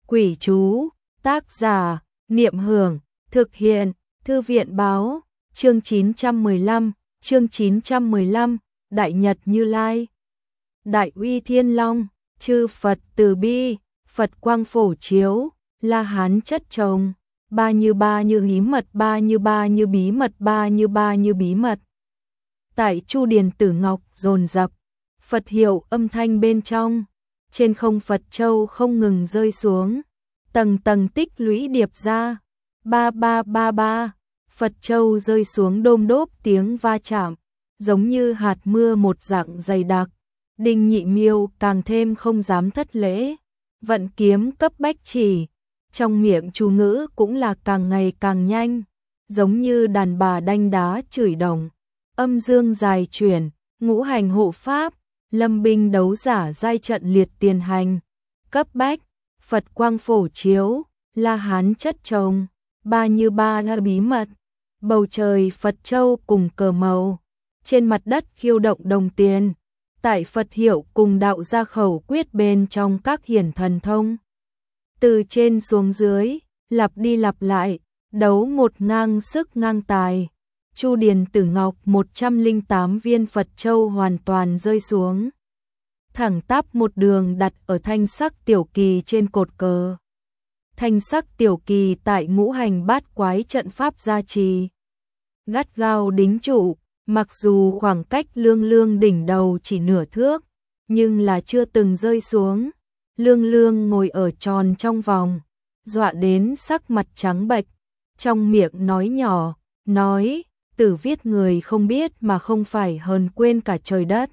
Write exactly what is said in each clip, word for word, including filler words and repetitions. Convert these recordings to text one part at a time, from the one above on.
Quỷ chú, tác giả, Niệm Hưởng, thực hiện, Thư viện báo, chương chín trăm mười lăm, chương chín trăm mười lăm, Đại Nhật Như Lai. Đại uy Thiên Long, chư Phật từ bi, Phật quang phổ chiếu, La Hán chất chồng, ba như ba như hí mật, ba như ba như bí mật, ba như ba như bí mật. Tại Chu Điền Tử Ngọc dồn dập, Phật hiệu âm thanh bên trong, trên không Phật châu không ngừng rơi xuống, tầng tầng tích lũy điệp ra, ba ba ba ba, Phật châu rơi xuống đôm đốp tiếng va chạm, giống như hạt mưa một dạng dày đặc. Đinh Nhị Miêu càng thêm không dám thất lễ, vận kiếm cấp bách chỉ, trong miệng chú ngữ cũng là càng ngày càng nhanh, giống như đàn bà đanh đá chửi đồng, âm dương dài chuyển, ngũ hành hộ pháp, lâm binh đấu giả giai trận liệt tiền hành, cấp bách, Phật quang phổ chiếu, La Hán chất chồng, ba như ba là bí mật, bầu trời Phật châu cùng cờ màu, trên mặt đất khiêu động đồng tiền. Tại Phật hiệu cùng đạo gia khẩu quyết bên trong các hiển thần thông. Từ trên xuống dưới, lặp đi lặp lại, đấu một ngang sức ngang tài. Chu Điền Tử Ngọc một trăm lẻ tám viên Phật châu hoàn toàn rơi xuống. Thẳng tắp một đường đặt ở thanh sắc tiểu kỳ trên cột cờ. Thanh sắc tiểu kỳ tại ngũ hành bát quái trận pháp gia trì. Gắt gao đính trụ. Mặc dù khoảng cách Lương Lương đỉnh đầu chỉ nửa thước, nhưng là chưa từng rơi xuống. Lương Lương ngồi ở tròn trong vòng, dọa đến sắc mặt trắng bệch, trong miệng nói nhỏ, nói, Tử Viết người không biết mà không phải hờn quên cả trời đất.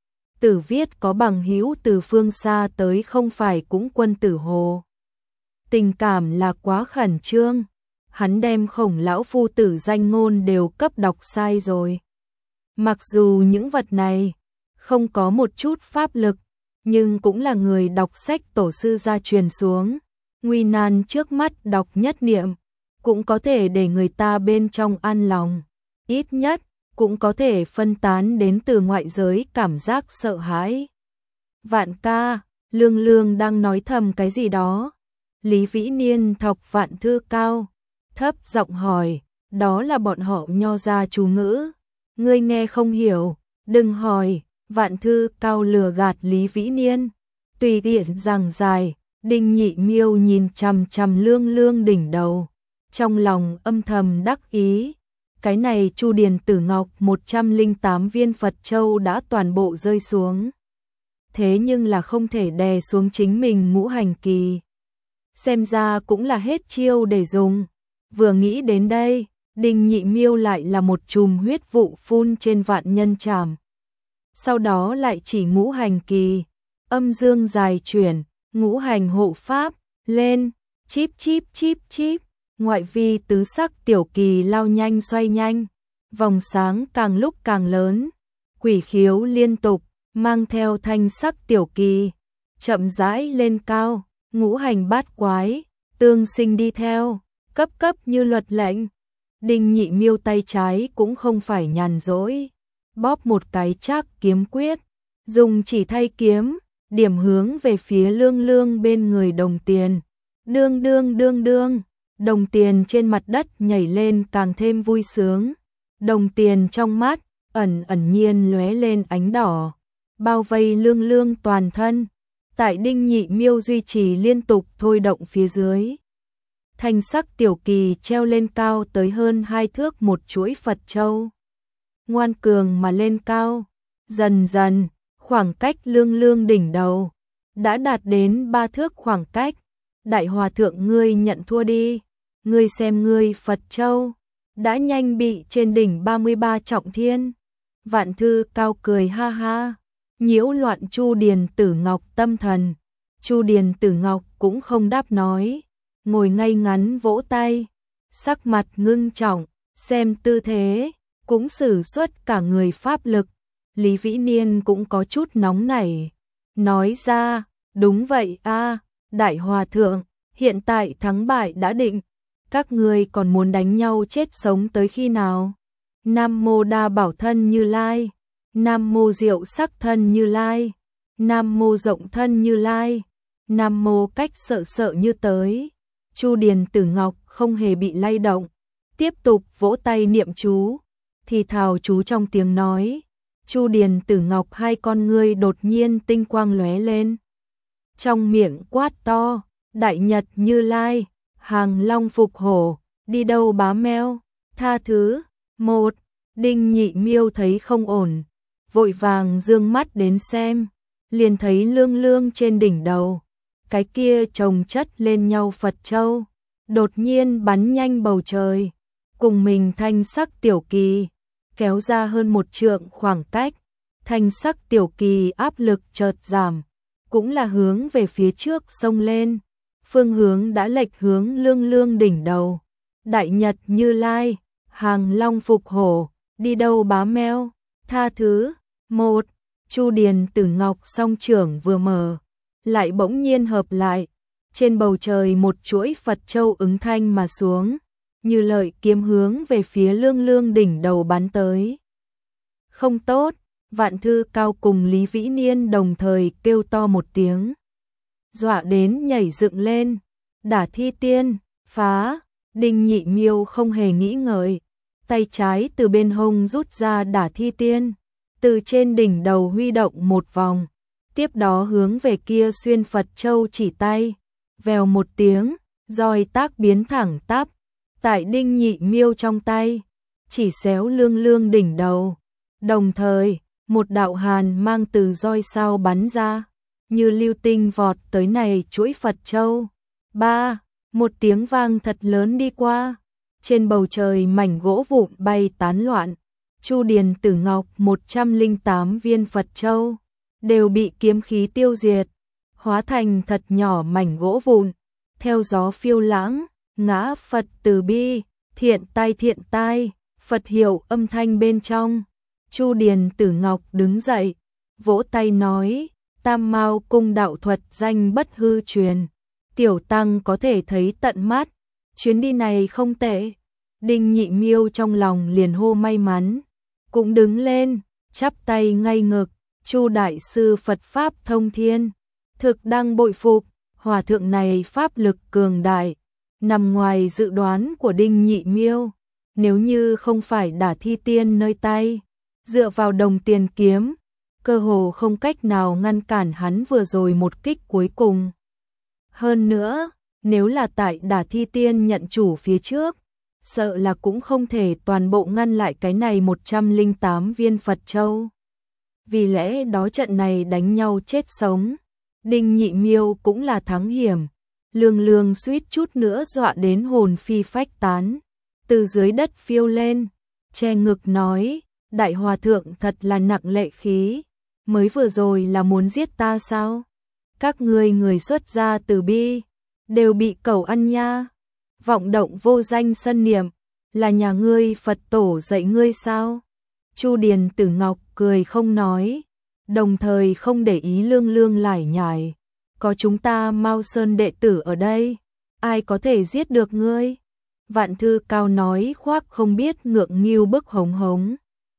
Tử Viết có bằng hữu từ phương xa tới không phải cũng quân tử hồ. Tình cảm là quá khẩn trương, hắn đem Khổng lão phu tử danh ngôn đều cấp đọc sai rồi. Mặc dù những vật này không có một chút pháp lực, nhưng cũng là người đọc sách tổ sư gia truyền xuống. Nguy nan trước mắt đọc nhất niệm, cũng có thể để người ta bên trong an lòng. Ít nhất, cũng có thể phân tán đến từ ngoại giới cảm giác sợ hãi. Vạn ca, Lương Lương đang nói thầm cái gì đó. Lý Vĩ Niên thọc Vạn Thư Cao, thấp giọng hỏi, đó là bọn họ nho ra chú ngữ. Ngươi nghe không hiểu, đừng hỏi, Vạn Thư Cao lừa gạt Lý Vĩ Niên. Tùy tiện giảng dài, Đinh Nhị Miêu nhìn chằm chằm Lương Lương đỉnh đầu, trong lòng âm thầm đắc ý. Cái này Chu Điền Tử Ngọc một trăm lẻ tám viên Phật châu đã toàn bộ rơi xuống. Thế nhưng là không thể đè xuống chính mình ngũ hành kỳ. Xem ra cũng là hết chiêu để dùng. Vừa nghĩ đến đây, Đinh Nhị Miêu lại là một chùm huyết vụ phun trên vạn nhân trảm. Sau đó lại chỉ ngũ hành kỳ, âm dương dài chuyển, ngũ hành hộ pháp, lên, chíp chíp chíp chíp, ngoại vi tứ sắc tiểu kỳ lao nhanh xoay nhanh, vòng sáng càng lúc càng lớn, quỷ khiếu liên tục, mang theo thanh sắc tiểu kỳ, chậm rãi lên cao, ngũ hành bát quái, tương sinh đi theo, cấp cấp như luật lệnh. Đinh Nhị Miêu tay trái cũng không phải nhàn rỗi, bóp một cái chắc kiếm quyết, dùng chỉ thay kiếm, điểm hướng về phía Lương Lương bên người đồng tiền. Đương đương đương đương, đồng tiền trên mặt đất nhảy lên càng thêm vui sướng. Đồng tiền trong mắt, ẩn ẩn nhiên lóe lên ánh đỏ, bao vây Lương Lương toàn thân. Tại Đinh Nhị Miêu duy trì liên tục thôi động phía dưới. Thanh sắc tiểu kỳ treo lên cao tới hơn hai thước một chuỗi Phật châu. Ngoan cường mà lên cao, dần dần, khoảng cách Lương Lương đỉnh đầu, đã đạt đến ba thước khoảng cách. Đại hòa thượng ngươi nhận thua đi, ngươi xem ngươi Phật châu, đã nhanh bị trên đỉnh ba mươi ba trọng thiên. Vạn Thư Cao cười ha ha, nhiễu loạn Chu Điền Tử Ngọc tâm thần. Chu Điền Tử Ngọc cũng không đáp nói, ngồi ngay ngắn vỗ tay, sắc mặt ngưng trọng, xem tư thế, cũng sử xuất cả người pháp lực. Lý Vĩ Niên cũng có chút nóng nảy, nói ra, đúng vậy a, Đại Hòa Thượng, hiện tại thắng bại đã định, các ngươi còn muốn đánh nhau chết sống tới khi nào? Nam mô Đa Bảo Thân Như Lai, Nam mô Diệu Sắc Thân Như Lai, Nam mô Rộng Thân Như Lai, Nam Mô Cách sợ sợ như tới. Chu Điền Tử Ngọc không hề bị lay động, tiếp tục vỗ tay niệm chú, thì thào chú trong tiếng nói. Chu Điền Tử Ngọc hai con ngươi đột nhiên tinh quang lóe lên. Trong miệng quát to, Đại Nhật Như Lai, Hàng Long Phục Hổ, đi đâu bá meo, tha thứ. Một, Đinh Nhị Miêu thấy không ổn, vội vàng dương mắt đến xem, liền thấy lương lương trên đỉnh đầu, cái kia chồng chất lên nhau Phật châu, đột nhiên bắn nhanh bầu trời, cùng mình thanh sắc tiểu kỳ, kéo ra hơn một trượng khoảng cách, thanh sắc tiểu kỳ áp lực chợt giảm, cũng là hướng về phía trước xông lên, phương hướng đã lệch hướng lương lương đỉnh đầu. Đại Nhật Như Lai, Hàng Long Phục Hổ, đi đâu bá meo, tha thứ. Một, Chu Điền Tử Ngọc song trưởng vừa mở, lại bỗng nhiên hợp lại, trên bầu trời một chuỗi Phật châu ứng thanh mà xuống, như lợi kiếm hướng về phía lương lương đỉnh đầu bắn tới. Không tốt, Vạn Thư Cao cùng Lý Vĩ Niên đồng thời kêu to một tiếng, dọa đến nhảy dựng lên. Đả Thi Tiên, phá. Đinh Nhị Miêu không hề nghĩ ngợi, tay trái từ bên hông rút ra Đả Thi Tiên, từ trên đỉnh đầu huy động một vòng, tiếp đó hướng về kia xuyên Phật châu chỉ tay, vèo một tiếng, roi tác biến thẳng tắp, tại Đinh Nhị Miêu trong tay, chỉ xéo lương lương đỉnh đầu. Đồng thời, một đạo hàn mang từ roi sao bắn ra, như lưu tinh vọt tới này chuỗi Phật châu. Ba, một tiếng vang thật lớn đi qua, trên bầu trời mảnh gỗ vụn bay tán loạn. Chu Điền Tử Ngọc một trăm lẻ tám viên Phật châu đều bị kiếm khí tiêu diệt, hóa thành thật nhỏ mảnh gỗ vụn, theo gió phiêu lãng, ngã Phật từ bi, thiện tai thiện tai, Phật hiệu âm thanh bên trong. Chu Điền Tử Ngọc đứng dậy, vỗ tay nói, Tam Mao cung đạo thuật danh bất hư truyền, tiểu tăng có thể thấy tận mắt, chuyến đi này không tệ. Đinh Nhị Miêu trong lòng liền hô may mắn, cũng đứng lên, chắp tay ngay ngực, Chu đại sư Phật pháp thông thiên, thực đang bội phục, hòa thượng này pháp lực cường đại, nằm ngoài dự đoán của Đinh Nhị Miêu, nếu như không phải Đả Thi Tiên nơi tay, dựa vào đồng tiền kiếm, cơ hồ không cách nào ngăn cản hắn vừa rồi một kích cuối cùng. Hơn nữa, nếu là tại Đả Thi Tiên nhận chủ phía trước, sợ là cũng không thể toàn bộ ngăn lại cái này một trăm lẻ tám viên Phật châu. Vì lẽ đó trận này đánh nhau chết sống, Đinh Nhị Miêu cũng là thắng hiểm, lương lương suýt chút nữa dọa đến hồn phi phách tán, từ dưới đất phiêu lên, che ngực nói, Đại Hòa Thượng thật là nặng lệ khí, mới vừa rồi là muốn giết ta sao? Các ngươi người xuất gia từ bi, đều bị cẩu ăn nha, vọng động vô danh sân niệm, là nhà ngươi Phật tổ dạy ngươi sao? Chu Điền Tử Ngọc cười không nói, đồng thời không để ý lương lương lải nhải, có chúng ta Mao Sơn đệ tử ở đây, ai có thể giết được ngươi? Vạn Thư Cao nói khoác không biết ngượng nghịu bức hống hống.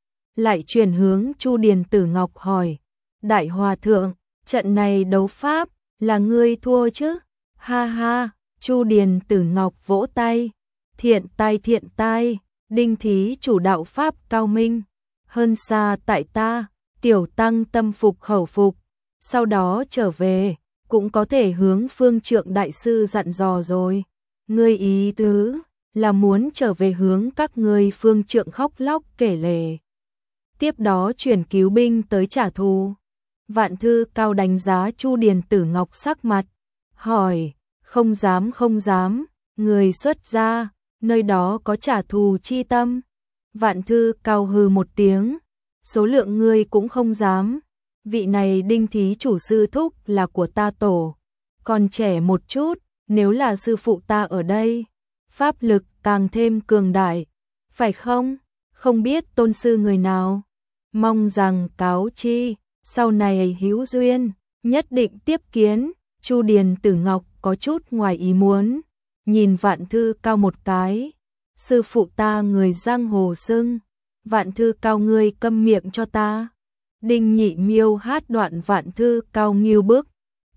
Lại chuyển hướng Chu Điền Tử Ngọc hỏi, Đại Hòa Thượng, trận này đấu pháp, là ngươi thua chứ? Ha ha, Chu Điền Tử Ngọc vỗ tay, thiện tai thiện tai, Đinh thí chủ đạo pháp cao minh, hơn xa tại ta, tiểu tăng tâm phục khẩu phục, sau đó trở về, cũng có thể hướng Phương Trượng đại sư dặn dò rồi. Ngươi ý tứ là muốn trở về hướng các ngươi Phương Trượng khóc lóc kể lể, tiếp đó chuyển cứu binh tới trả thù. Vạn Thư Cao đánh giá Chu Điền Tử Ngọc sắc mặt, hỏi, không dám không dám, người xuất gia, nơi đó có trả thù chi tâm. Vạn Thư Cao hừ một tiếng, số lượng ngươi cũng không dám, vị này Đinh thí chủ sư thúc là của ta tổ, còn trẻ một chút, nếu là sư phụ ta ở đây, pháp lực càng thêm cường đại, phải không? Không biết tôn sư người nào, mong rằng cáo chi, sau này hữu duyên, nhất định tiếp kiến. Chu Điền Tử Ngọc có chút ngoài ý muốn, nhìn Vạn Thư Cao một cái, sư phụ ta người giang hồ xưng, Vạn Thư Cao ngươi câm miệng cho ta. Đinh Nhị Miêu hát đoạn Vạn Thư Cao nghiêu bức,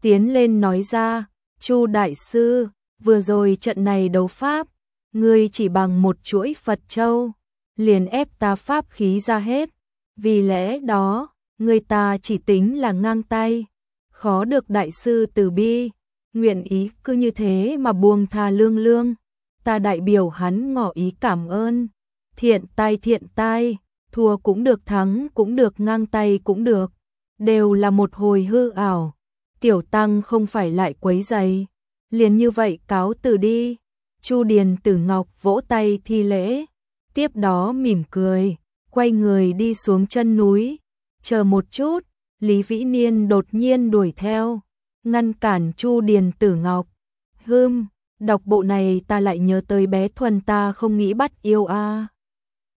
tiến lên nói ra, Chu đại sư, vừa rồi trận này đấu pháp, ngươi chỉ bằng một chuỗi Phật châu, liền ép ta pháp khí ra hết, vì lẽ đó, người ta chỉ tính là ngang tay, khó được đại sư từ bi, nguyện ý cứ như thế mà buông tha lương lương, ta đại biểu hắn ngỏ ý cảm ơn, thiện tai thiện tai, thua cũng được thắng cũng được ngang tay cũng được, đều là một hồi hư ảo, tiểu tăng không phải lại quấy rầy, liền như vậy cáo từ đi. Chu Điền Tử Ngọc vỗ tay thi lễ, tiếp đó mỉm cười, quay người đi xuống chân núi, chờ một chút, Lý Vĩ Niên đột nhiên đuổi theo, ngăn cản Chu Điền Tử Ngọc. Hừm, đọc bộ này ta lại nhớ tới bé Thuần ta không nghĩ bắt yêu a. À.